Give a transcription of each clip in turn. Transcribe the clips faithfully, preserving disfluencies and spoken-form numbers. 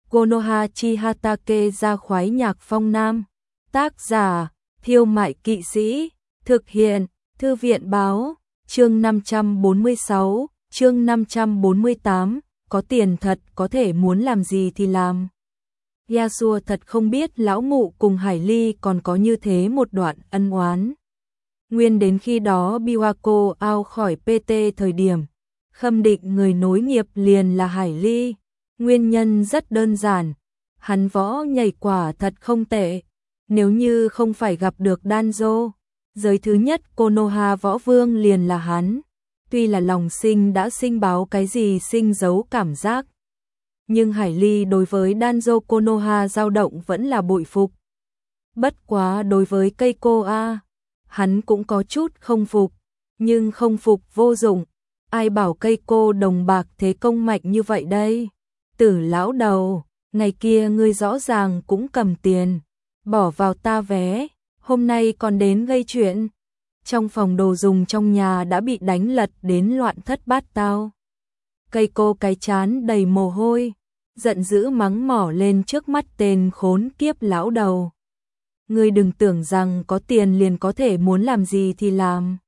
Konoha chi Hatake ra khoái nhạc phong nam. Tác giả, Thiêu Mại Kỵ Sĩ. Thực hiện, Thư viện Báo. Chương năm trăm bốn mươi sáu, chương năm trăm bốn mươi tám, có tiền thật có thể muốn làm gì thì làm. Yasuo thật không biết lão mụ cùng Hải Ly còn có như thế một đoạn ân oán. Nguyên đến khi đó Biwako out khỏi pê tê thời điểm, khâm định người nối nghiệp liền là Hải Ly. Nguyên nhân rất đơn giản, hắn võ nhảy quả thật không tệ. Nếu như không phải gặp được Danzo, giới thứ nhất Konoha võ vương liền là hắn. Tuy là lòng sinh đã sinh báo cái gì sinh giấu cảm giác, nhưng Hải Ly đối với Danzo Konoha dao động vẫn là bội phục. Bất quá đối với Keiko A, hắn cũng có chút không phục, nhưng không phục vô dụng. Ai bảo Keiko đồng bạc thế công mạnh như vậy đây? Tử lão đầu, ngày kia ngươi rõ ràng cũng cầm tiền, bỏ vào ta vé, hôm nay còn đến gây chuyện. Trong phòng đồ dùng trong nhà đã bị đánh lật đến loạn thất bát tao. Keiko cái chán đầy mồ hôi, giận dữ mắng mỏ lên trước mắt tên khốn kiếp lão đầu. Ngươi đừng tưởng rằng có tiền liền có thể muốn làm gì thì làm.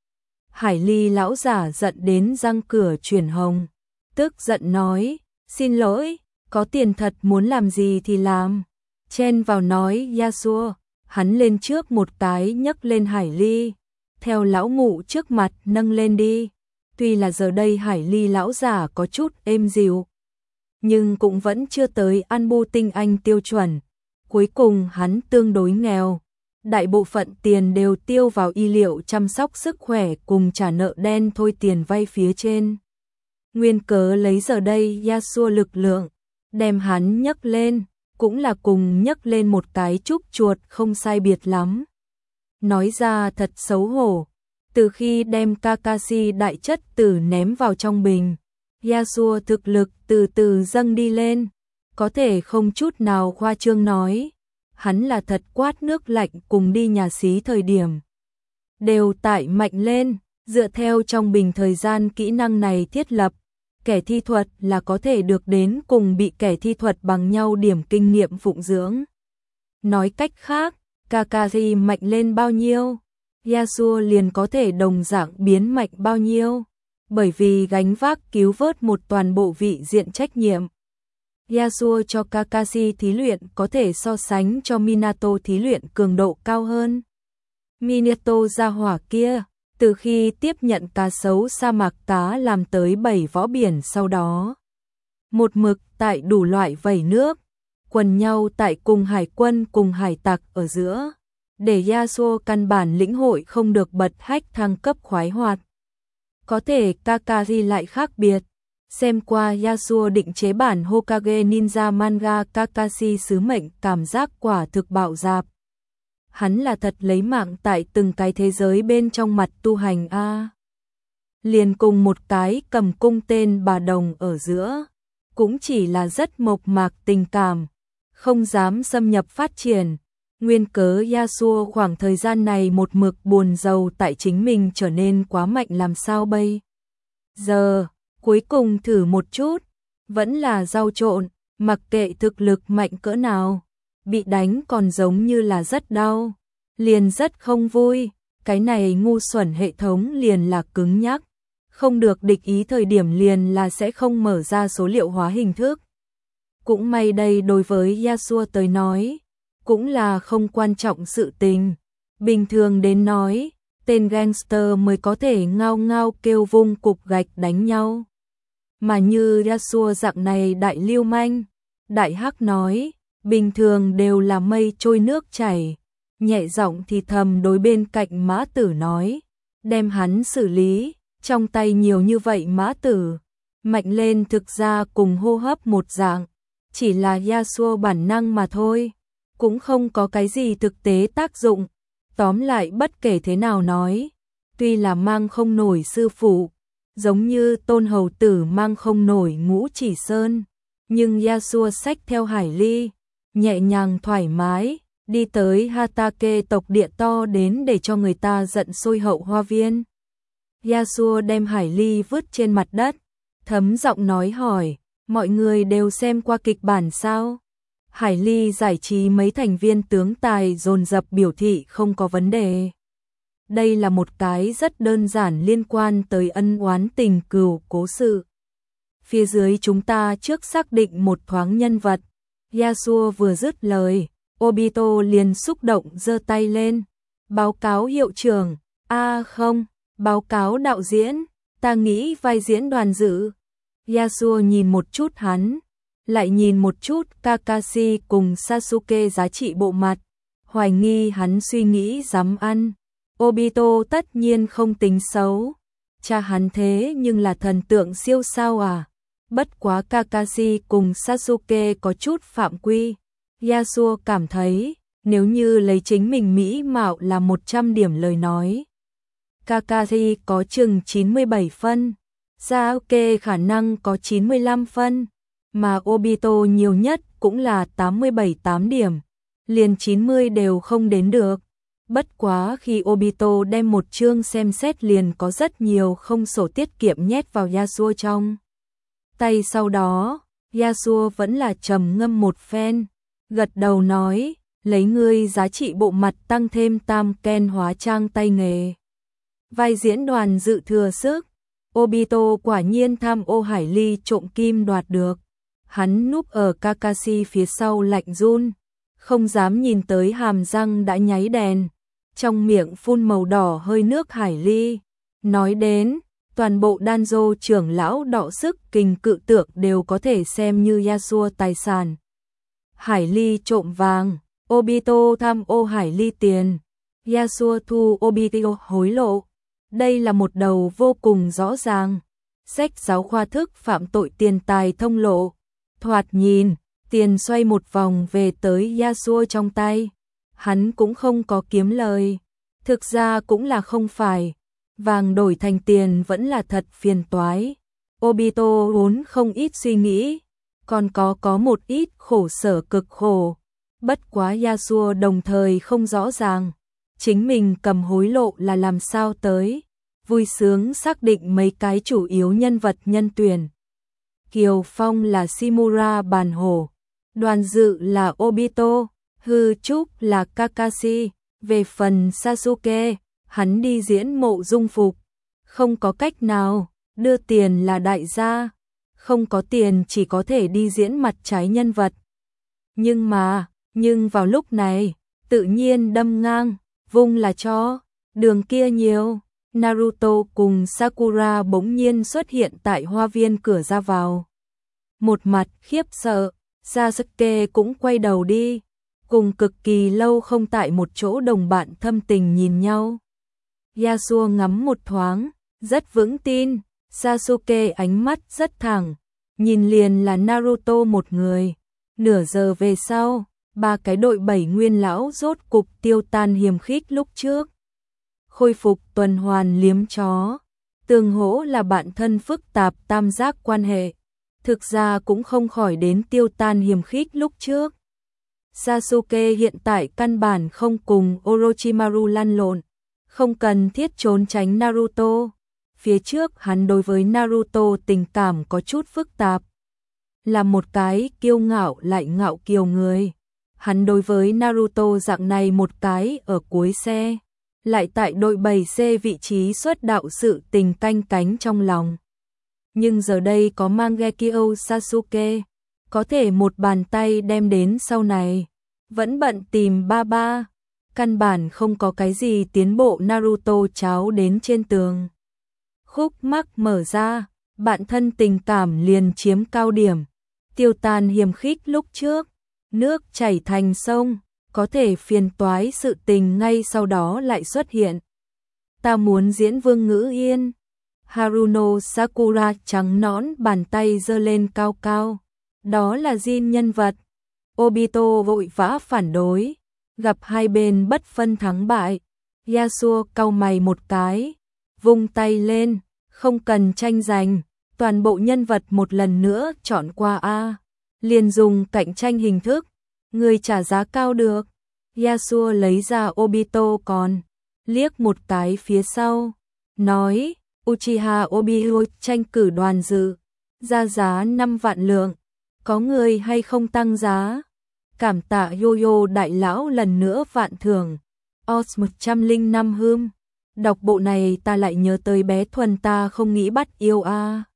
Hải Ly lão giả giận đến răng cửa chuyển hồng, tức giận nói, xin lỗi, có tiền thật muốn làm gì thì làm. Chen vào nói Yasuo, hắn lên trước một cái nhấc lên Hải Ly, theo lão mụ trước mặt nâng lên đi. Tuy là giờ đây Hải Ly lão giả có chút êm dịu, nhưng cũng vẫn chưa tới ăn bu tinh anh tiêu chuẩn. Cuối cùng hắn tương đối nghèo, đại bộ phận tiền đều tiêu vào y liệu chăm sóc sức khỏe cùng trả nợ đen thôi tiền vay phía trên. Nguyên cớ lấy giờ đây Yasuo lực lượng, đem hắn nhấc lên, cũng là cùng nhấc lên một cái trúc chuột không sai biệt lắm. Nói ra thật xấu hổ, từ khi đem Kakashi đại chất tử ném vào trong bình, Yasuo thực lực từ từ dâng đi lên, có thể không chút nào khoa trương nói. Hắn là thật quát nước lạnh cùng đi nhà xí thời điểm. Đều tại mạnh lên, dựa theo trong bình thời gian kỹ năng này thiết lập, kẻ thi thuật là có thể được đến cùng bị kẻ thi thuật bằng nhau điểm kinh nghiệm phụng dưỡng. Nói cách khác, Kakashi mạnh lên bao nhiêu, Yasuo liền có thể đồng dạng biến mạnh bao nhiêu, bởi vì gánh vác cứu vớt một toàn bộ vị diện trách nhiệm. Yasuo cho Kakashi thí luyện có thể so sánh cho Minato thí luyện cường độ cao hơn. Minato gia hỏa kia, từ khi tiếp nhận cá sấu sa mạc cá làm tới bảy võ biển sau đó, một mực tại đủ loại vẩy nước, quần nhau tại cùng hải quân cùng hải tặc ở giữa, để Yasuo căn bản lĩnh hội không được bật hách thăng cấp khoái hoạt. Có thể Kakashi lại khác biệt. Xem qua Yasuo định chế bản Hokage Ninja manga Kakashi sứ mệnh cảm giác quả thực bạo dạp. Hắn là thật lấy mạng tại từng cái thế giới bên trong mặt tu hành a. Liền cùng một cái cầm cung tên bà đồng ở giữa, cũng chỉ là rất mộc mạc tình cảm, không dám xâm nhập phát triển. Nguyên cớ Yasuo khoảng thời gian này một mực buồn rầu tại chính mình trở nên quá mạnh làm sao bây giờ. Cuối cùng thử một chút, vẫn là rau trộn, mặc kệ thực lực mạnh cỡ nào, bị đánh còn giống như là rất đau, liền rất không vui. Cái này ngu xuẩn hệ thống liền là cứng nhắc, không được địch ý thời điểm liền là sẽ không mở ra số liệu hóa hình thức. Cũng may đây đối với Yasuo tới nói, cũng là không quan trọng sự tình. Bình thường đến nói, tên gangster mới có thể ngao ngao kêu vung cục gạch đánh nhau. Mà như Yasuo dạng này đại lưu manh, đại hắc nói, bình thường đều là mây trôi nước chảy, nhẹ giọng thì thầm đối bên cạnh mã tử nói, đem hắn xử lý, trong tay nhiều như vậy mã tử, mạnh lên thực ra cùng hô hấp một dạng, chỉ là Yasuo bản năng mà thôi, cũng không có cái gì thực tế tác dụng. Tóm lại bất kể thế nào nói, tuy là mang không nổi sư phụ, giống như Tôn Hầu Tử mang không nổi Ngũ Chỉ Sơn, nhưng Yasuo xách theo Hải Ly, nhẹ nhàng thoải mái, đi tới Hatake tộc địa to đến để cho người ta giận sôi hậu hoa viên. Yasuo đem Hải Ly vứt trên mặt đất, thấm giọng nói hỏi, Mọi người đều xem qua kịch bản sao? Hải Ly giải trí mấy thành viên tướng tài dồn dập biểu thị không có vấn đề. Đây là một cái rất đơn giản liên quan tới ân oán tình cừu cố sự. Phía dưới chúng ta trước xác định một thoáng nhân vật. Yasuo vừa dứt lời, Obito liền xúc động giơ tay lên. Báo cáo hiệu trưởng, a à không, báo cáo đạo diễn, ta nghĩ vai diễn Đoàn Dự. Yasuo nhìn một chút hắn, lại nhìn một chút Kakashi cùng Sasuke giá trị bộ mặt, hoài nghi hắn suy nghĩ dám ăn. Obito tất nhiên không tính xấu, cha hắn thế nhưng là thần tượng siêu sao à. Bất quá Kakashi cùng Sasuke có chút phạm quy. Yasuo cảm thấy, nếu như lấy chính mình mỹ mạo là một trăm điểm lời nói, Kakashi có chừng chín mươi bảy phân, Sasuke khả năng có chín mươi lăm phân, mà Obito nhiều nhất cũng là tám mươi bảy tám điểm, liền chín mươi đều không đến được. Bất quá khi Obito đem một chương xem xét liền có rất nhiều không sổ tiết kiệm nhét vào Yasuo trong tay, sau đó Yasuo vẫn là trầm ngâm một phen, gật đầu nói, lấy ngươi giá trị bộ mặt tăng thêm tam ken hóa trang tay nghề. Vai diễn Đoàn Dự thừa sức, Obito quả nhiên tham ô Hải Ly trộm kim đoạt được. Hắn núp ở Kakashi phía sau lạnh run, không dám nhìn tới hàm răng đã nháy đèn, trong miệng phun màu đỏ hơi nước Hải Ly. Nói đến, toàn bộ Danzo trưởng lão đọ sức kình cự tượng đều có thể xem như Yasuo tài sản. Hải Ly trộm vàng, Obito tham ô Hải Ly tiền, Yasuo thu Obito hối lộ. Đây là một đầu vô cùng rõ ràng. Sách giáo khoa thức phạm tội tiền tài thông lộ. Thoạt nhìn, tiền xoay một vòng về tới Yasuo trong tay. Hắn cũng không có kiếm lời. Thực ra cũng là không phải. Vàng đổi thành tiền vẫn là thật phiền toái. Obito vốn không ít suy nghĩ, còn có có một ít khổ sở cực khổ. Bất quá Yasuo đồng thời không rõ ràng chính mình cầm hối lộ là làm sao tới. Vui sướng xác định mấy cái chủ yếu nhân vật nhân tuyển. Kiều Phong là Shimura Bàn Hổ, Đoàn Dự là Obito, Hư Trúc là Kakashi. Về phần Sasuke, hắn đi diễn Mộ Dung Phục. Không có cách nào, đưa tiền là đại gia, không có tiền chỉ có thể đi diễn mặt trái nhân vật. Nhưng mà, nhưng vào lúc này, tự nhiên đâm ngang, vung là cho, đường kia nhiều. Naruto cùng Sakura bỗng nhiên xuất hiện tại hoa viên cửa ra vào. Một mặt khiếp sợ, Sasuke cũng quay đầu đi, cùng cực kỳ lâu không tại một chỗ đồng bạn thâm tình nhìn nhau. Yasuo ngắm một thoáng, rất vững tin, Sasuke ánh mắt rất thẳng, nhìn liền là Naruto một người. Nửa giờ về sau, ba cái đội bảy nguyên lão rốt cục tiêu tan hiềm khích lúc trước. Khôi phục tuần hoàn liếm chó, tương hỗ là bạn thân phức tạp tam giác quan hệ, thực ra cũng không khỏi đến tiêu tan hiềm khích lúc trước. Sasuke hiện tại căn bản không cùng Orochimaru lăn lộn, không cần thiết trốn tránh Naruto. Phía trước hắn đối với Naruto tình cảm có chút phức tạp, là một cái kiêu ngạo lại ngạo kiều người. Hắn đối với Naruto dạng này một cái ở cuối xe, lại tại đội bảy C vị trí xuất đạo sự tình canh cánh trong lòng. Nhưng giờ đây có Mangekyo Sasuke, có thể một bàn tay đem đến sau này, vẫn bận tìm ba ba, căn bản không có cái gì tiến bộ. Naruto cháo đến trên tường, khúc mắc mở ra, bạn thân tình cảm liền chiếm cao điểm, tiêu tan hiềm khích lúc trước, nước chảy thành sông. Có thể phiền toái sự tình ngay sau đó lại xuất hiện. Ta muốn diễn Vương Ngữ Yên. Haruno Sakura trắng nõn bàn tay giơ lên cao cao. Đó là Jin nhân vật. Obito vội vã phản đối. Gặp hai bên bất phân thắng bại. Yasuo cau mày một cái. Vung tay lên. Không cần tranh giành. Toàn bộ nhân vật một lần nữa chọn qua A. Liền dùng cạnh tranh hình thức. Người trả giá cao được. Yasuo lấy ra Obito còn, liếc một cái phía sau, nói, Uchiha Obito tranh cử Đoàn Dự. ra giá năm vạn lượng, có người hay không tăng giá? Cảm tạ Yo-Yo đại lão lần nữa vạn thưởng. Os một trăm lẻ năm hươm. Đọc bộ này ta lại nhớ tới bé Thuần ta không nghĩ bắt yêu a. À.